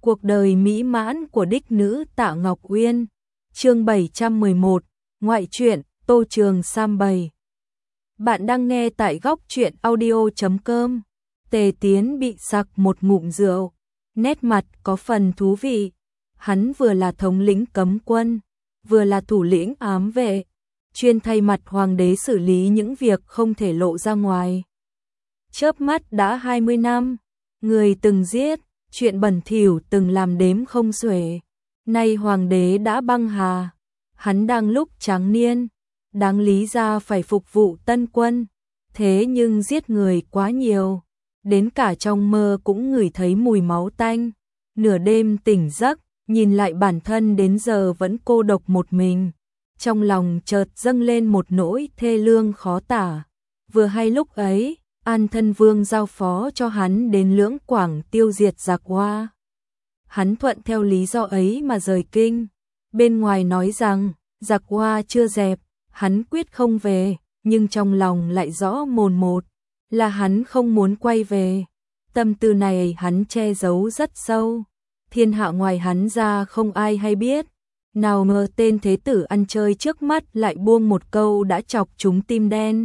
Cuộc đời mỹ mãn của đích nữ Tạ Ngọc Uyên. Chương 711, ngoại truyện, Tô Trường Sam bày. Bạn đang nghe tại góc truyện audio.com. Tề Tiến bị sặc một ngụm rượu, nét mặt có phần thú vị. Hắn vừa là thống lĩnh cấm quân, vừa là thủ lĩnh ám vệ, chuyên thay mặt hoàng đế xử lý những việc không thể lộ ra ngoài. Chớp mắt đã 20 năm, người từng giết, chuyện bẩn thỉu từng làm đếm không xuể. Nay hoàng đế đã băng hà, hắn đang lúc tráng niên, đáng lý ra phải phục vụ tân quân, thế nhưng giết người quá nhiều, đến cả trong mơ cũng ngửi thấy mùi máu tanh. Nửa đêm tỉnh giấc, nhìn lại bản thân đến giờ vẫn cô độc một mình, trong lòng chợt dâng lên một nỗi thê lương khó tả. Vừa hay lúc ấy, An Thân Vương giao phó cho hắn đến Lưỡng Quảng tiêu diệt giặc Hoa. Hắn thuận theo lý do ấy mà rời kinh. Bên ngoài nói rằng giặc Hoa chưa dẹp, hắn quyết không về, nhưng trong lòng lại rõ mồn một là hắn không muốn quay về. Tâm tư này hắn che giấu rất sâu, thiên hạ ngoài hắn ra không ai hay biết. Nào ngờ tên thế tử ăn chơi trước mắt lại buông một câu đã chọc trúng tim đen.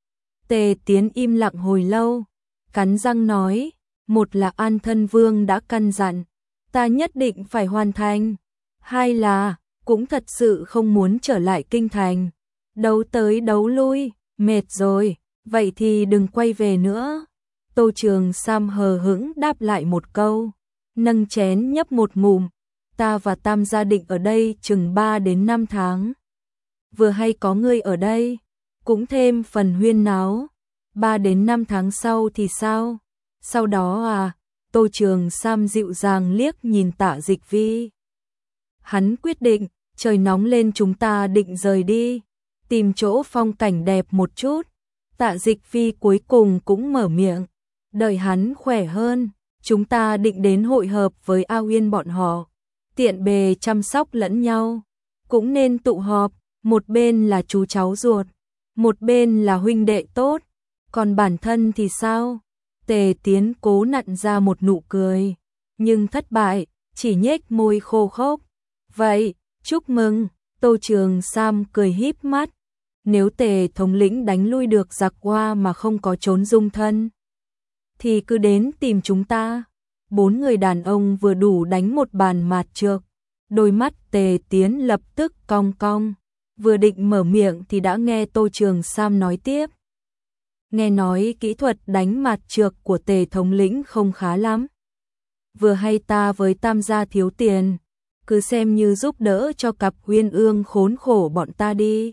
Tề Tiến im lặng hồi lâu, cắn răng nói, một là An Thân Vương đã căn dặn, ta nhất định phải hoàn thành. Hai là, cũng thật sự không muốn trở lại kinh thành. Đấu tới đấu lui, mệt rồi, vậy thì đừng quay về nữa. Tô Trường Sam hờ hững đáp lại một câu, nâng chén nhấp một ngụm, ta và Tam gia định ở đây chừng 3 đến 5 tháng. Vừa hay có ngươi ở đây, cũng thêm phần huyên náo. 3 đến 5 tháng sau thì sao? Sau đó à? Tô Trường Sam dịu dàng liếc nhìn Tạ Dịch Vi. Hắn quyết định, trời nóng lên chúng ta định rời đi, tìm chỗ phong cảnh đẹp một chút. Tạ Dịch Vi cuối cùng cũng mở miệng, đợi hắn khỏe hơn, chúng ta định đến hội hợp với A Uyên bọn họ, tiện bề chăm sóc lẫn nhau. Cũng nên tụ họp, một bên là chú cháu ruột, một bên là huynh đệ tốt, còn bản thân thì sao? Tề Tiến cố nặn ra một nụ cười, nhưng thất bại, chỉ nhếch môi khô khốc. Vậy, chúc mừng. Tô Trường Sam cười híp mắt, nếu Tề thống lĩnh đánh lui được giặc Hoa mà không có trốn dung thân, thì cứ đến tìm chúng ta. 4 người đàn ông vừa đủ đánh một bàn mạt trược. Đôi mắt Tề Tiến lập tức cong cong, vừa định mở miệng thì đã nghe Tô Trường Sam nói tiếp. Nghe nói kỹ thuật đánh mạt trược của Tề thống lĩnh không khá lắm. Vừa hay ta với Tam gia thiếu tiền, cứ xem như giúp đỡ cho cặp Uyên Ương khốn khổ bọn ta đi.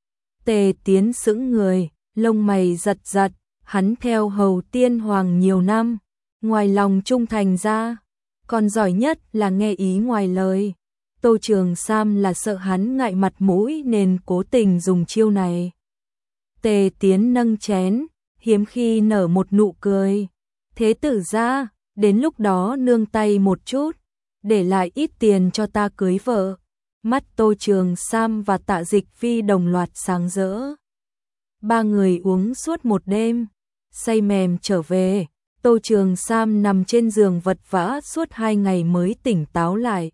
Tề Tiến sững người, lông mày giật giật, hắn theo hầu tiên hoàng nhiều năm, ngoài lòng trung thành ra, còn giỏi nhất là nghe ý ngoài lời. Tô Trường Sam là sợ hắn ngại mặt mũi nên cố tình dùng chiêu này. Tề Tiến nâng chén, hiếm khi nở một nụ cười. Thế tử gia, đến lúc đó nương tay một chút, để lại ít tiền cho ta cưới vợ. Mắt Tô Trường Sam và Tạ Dịch Vi đồng loạt sáng rỡ. 3 người uống suốt một đêm, say mềm trở về. Tô Trường Sam nằm trên giường vật vã suốt 2 ngày mới tỉnh táo lại.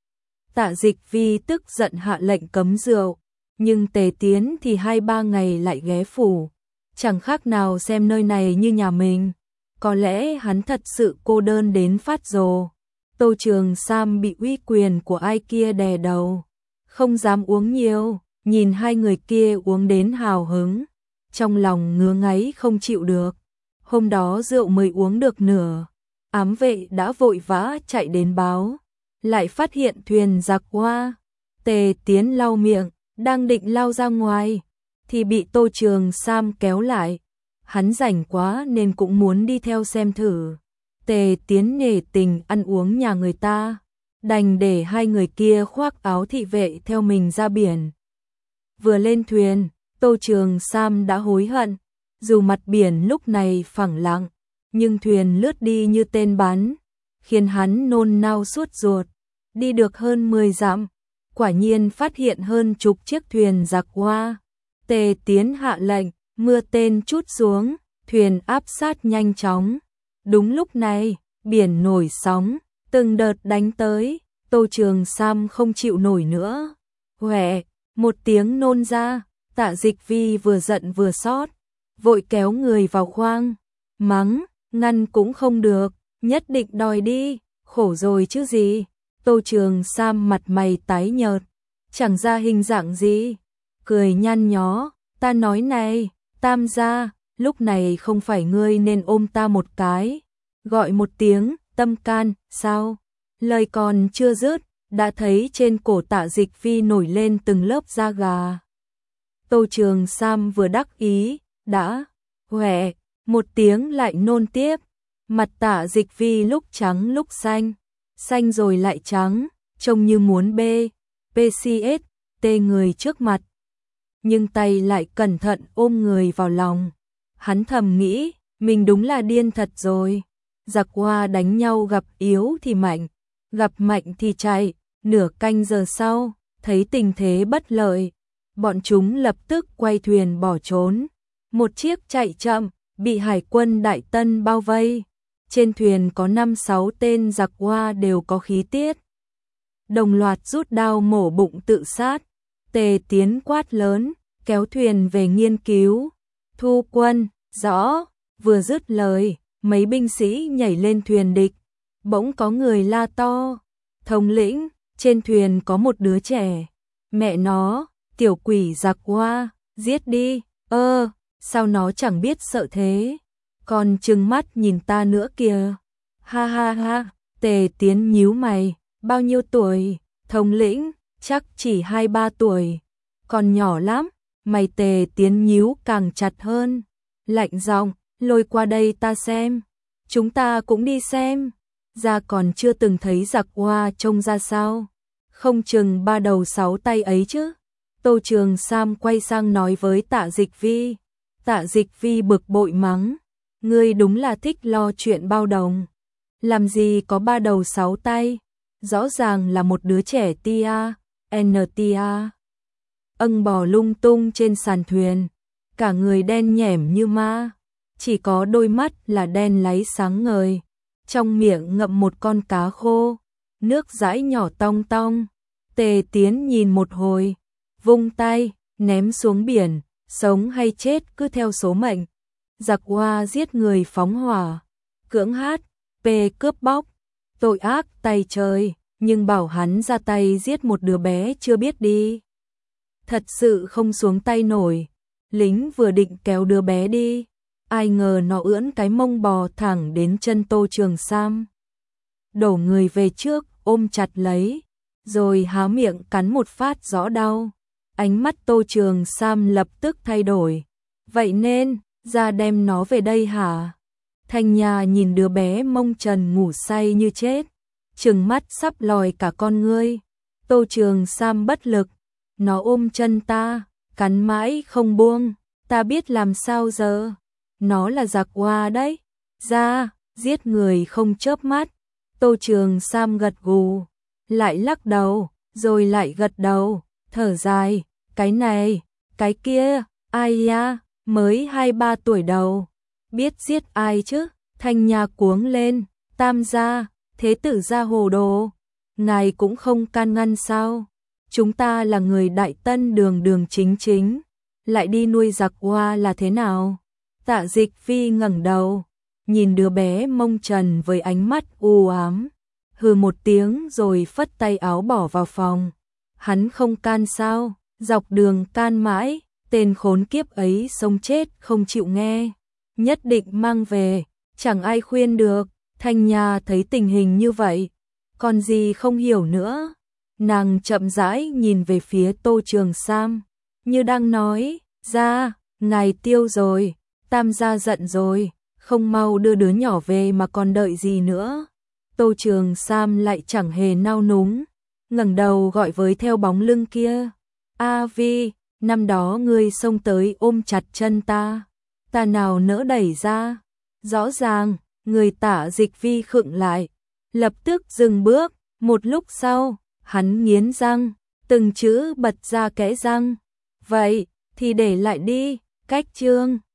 Tạ Dịch Vi tức giận hạ lệnh cấm rượu, nhưng Tề Tiến thì 2-3 ngày lại ghé phủ, chẳng khác nào xem nơi này như nhà mình. Có lẽ hắn thật sự cô đơn đến phát rồ. Tô Trường Sam bị uy quyền của ai kia đè đầu, không dám uống nhiều, nhìn 2 người kia uống đến hào hứng, trong lòng ngứa ngáy không chịu được. Hôm đó rượu mới uống được nửa, ám vệ đã vội vã chạy đến báo, lại phát hiện thuyền giặc Hoa. Tề Tiến lau miệng, đang định lao ra ngoài, thì bị Tô Trường Sam kéo lại. Hắn rảnh quá nên cũng muốn đi theo xem thử. Tề Tiến nể tình ăn uống nhà người ta, đành để 2 người kia khoác áo thị vệ theo mình ra biển. Vừa lên thuyền, Tô Trường Sam đã hối hận. Dù mặt biển lúc này phẳng lặng, nhưng thuyền lướt đi như tên bắn, khiến hắn nôn nao suốt ruột. Đi được hơn 10 dặm, quả nhiên phát hiện hơn chục chiếc thuyền giặc Hoa. Tề Tiến hạ lệnh, mưa tên trút xuống, thuyền áp sát nhanh chóng. Đúng lúc này, biển nổi sóng, từng đợt đánh tới, Tô Trường Sam không chịu nổi nữa. Huệ, một tiếng nôn ra, Tạ Dịch Vi vừa giận vừa xót, vội kéo người vào khoang, mắng, ngăn cũng không được, nhất định đòi đi, khổ rồi chứ gì. Tô Trường Sam mặt mày tái nhợt, chẳng ra hình dạng gì, cười nhăn nhó, ta nói này, Tam gia, lúc này không phải ngươi nên ôm ta một cái, gọi một tiếng, tâm can, sao? Lời còn chưa dứt, đã thấy trên cổ Tạ Dịch Vi nổi lên từng lớp da gà. Tô Trường Sam vừa đắc ý, đã, huệ, một tiếng lại nôn tiếp, mặt Tạ Dịch Vi lúc trắng lúc xanh, xanh rồi lại trắng, trông như muốn PCS, tê người trước mặt. Nhưng tay lại cẩn thận ôm người vào lòng. Hắn thầm nghĩ, mình đúng là điên thật rồi. Giặc Hoa đánh nhau gặp yếu thì mạnh, gặp mạnh thì chạy. Nửa canh giờ sau, thấy tình thế bất lợi, bọn chúng lập tức quay thuyền bỏ trốn. Một chiếc chạy chậm, bị Hải quân Đại Tân bao vây. Trên thuyền có 5-6 tên giặc Hoa đều có khí tiết. Đồng loạt rút đao mổ bụng tự sát. Tề Tiến quát lớn, kéo thuyền về nghiên cứu. Thu quân, rõ, vừa dứt lời, mấy binh sĩ nhảy lên thuyền địch. Bỗng có người la to, thống lĩnh, trên thuyền có một đứa trẻ. Mẹ nó, tiểu quỷ giặc Hoa, giết đi, sao nó chẳng biết sợ thế. Còn trừng mắt nhìn ta nữa kìa. Ha ha ha, Tề Tiến nhíu mày, bao nhiêu tuổi? Thống lĩnh, chắc chỉ 2-3 tuổi. Còn nhỏ lắm, mày. Tề Tiến nhíu càng chặt hơn. Lạnh giọng, lôi qua đây ta xem. Chúng ta cũng đi xem. Ra còn chưa từng thấy giặc Hoa trông ra sao. Không chừng 3 đầu 6 tay ấy chứ. Tô Trường Sam quay sang nói với Tạ Dịch Vi. Tạ Dịch Vi bực bội mắng. Ngươi đúng là thích lo chuyện bao đồng. Làm gì có 3 đầu 6 tay. Rõ ràng là một đứa trẻ NTA. Bò lung tung trên sàn thuyền. Cả người đen nhẻm như ma. Chỉ có đôi mắt là đen láy sáng ngời. Trong miệng ngậm một con cá khô. Nước dãi nhỏ tong tong. Tề Tiến nhìn một hồi. Vung tay, ném xuống biển. Sống hay chết cứ theo số mệnh. Giặc Hoa giết người phóng hỏa. Cưỡng hát, cướp bóc. Tội ác tay trời. Nhưng bảo hắn ra tay giết một đứa bé chưa biết đi. Thật sự không xuống tay nổi. Lính vừa định kéo đứa bé đi. Ai ngờ nó ưỡn cái mông bò thẳng đến chân Tô Trường Sam. Đổ người về trước, ôm chặt lấy. Rồi há miệng cắn một phát rõ đau. Ánh mắt Tô Trường Sam lập tức thay đổi. Vậy nên, ra đem nó về đây hả? Thanh Nha nhìn đứa bé mông trần ngủ say như chết. Trừng mắt sắp lòi cả con ngươi. Tô Trường Sam bất lực. Nó ôm chân ta, cắn mãi không buông. Ta biết làm sao giờ? Nó là giặc Hoa đấy. Ra, giết người không chớp mắt. Tô Trường Sam gật gù. Lại lắc đầu, rồi lại gật đầu. Thở dài, cái này, cái kia, ai ya, mới 2-3 tuổi đầu. Biết giết ai chứ? Thanh Nha cuống lên. Tam gia, thế tử gia hồ đồ. Ngài cũng không can ngăn sao? Chúng ta là người Đại Tân đường đường chính chính. Lại đi nuôi giặc Hoa là thế nào? Tạ Dịch Vi ngẩng đầu, nhìn đứa bé mông trần với ánh mắt u ám. Hừ một tiếng rồi phất tay áo bỏ vào phòng. Hắn không can sao? Dọc đường can mãi, tên khốn kiếp ấy sống chết không chịu nghe. Nhất định mang về, chẳng ai khuyên được. Thanh Nha thấy tình hình như vậy, còn gì không hiểu nữa. Nàng chậm rãi nhìn về phía Tô Trường Sam, như đang nói, ra, ngài tiêu rồi, Tam gia giận rồi, không mau đưa đứa nhỏ về mà còn đợi gì nữa. Tô Trường Sam lại chẳng hề nao núng, ngẩng đầu gọi với theo bóng lưng kia. A Vi, năm đó ngươi xông tới ôm chặt chân ta nào nỡ đẩy ra. Rõ ràng, người Tạ Dịch Vi khựng lại, lập tức dừng bước, một lúc sau, hắn nghiến răng, từng chữ bật ra kẽ răng. Vậy, thì để lại đi, cách chương.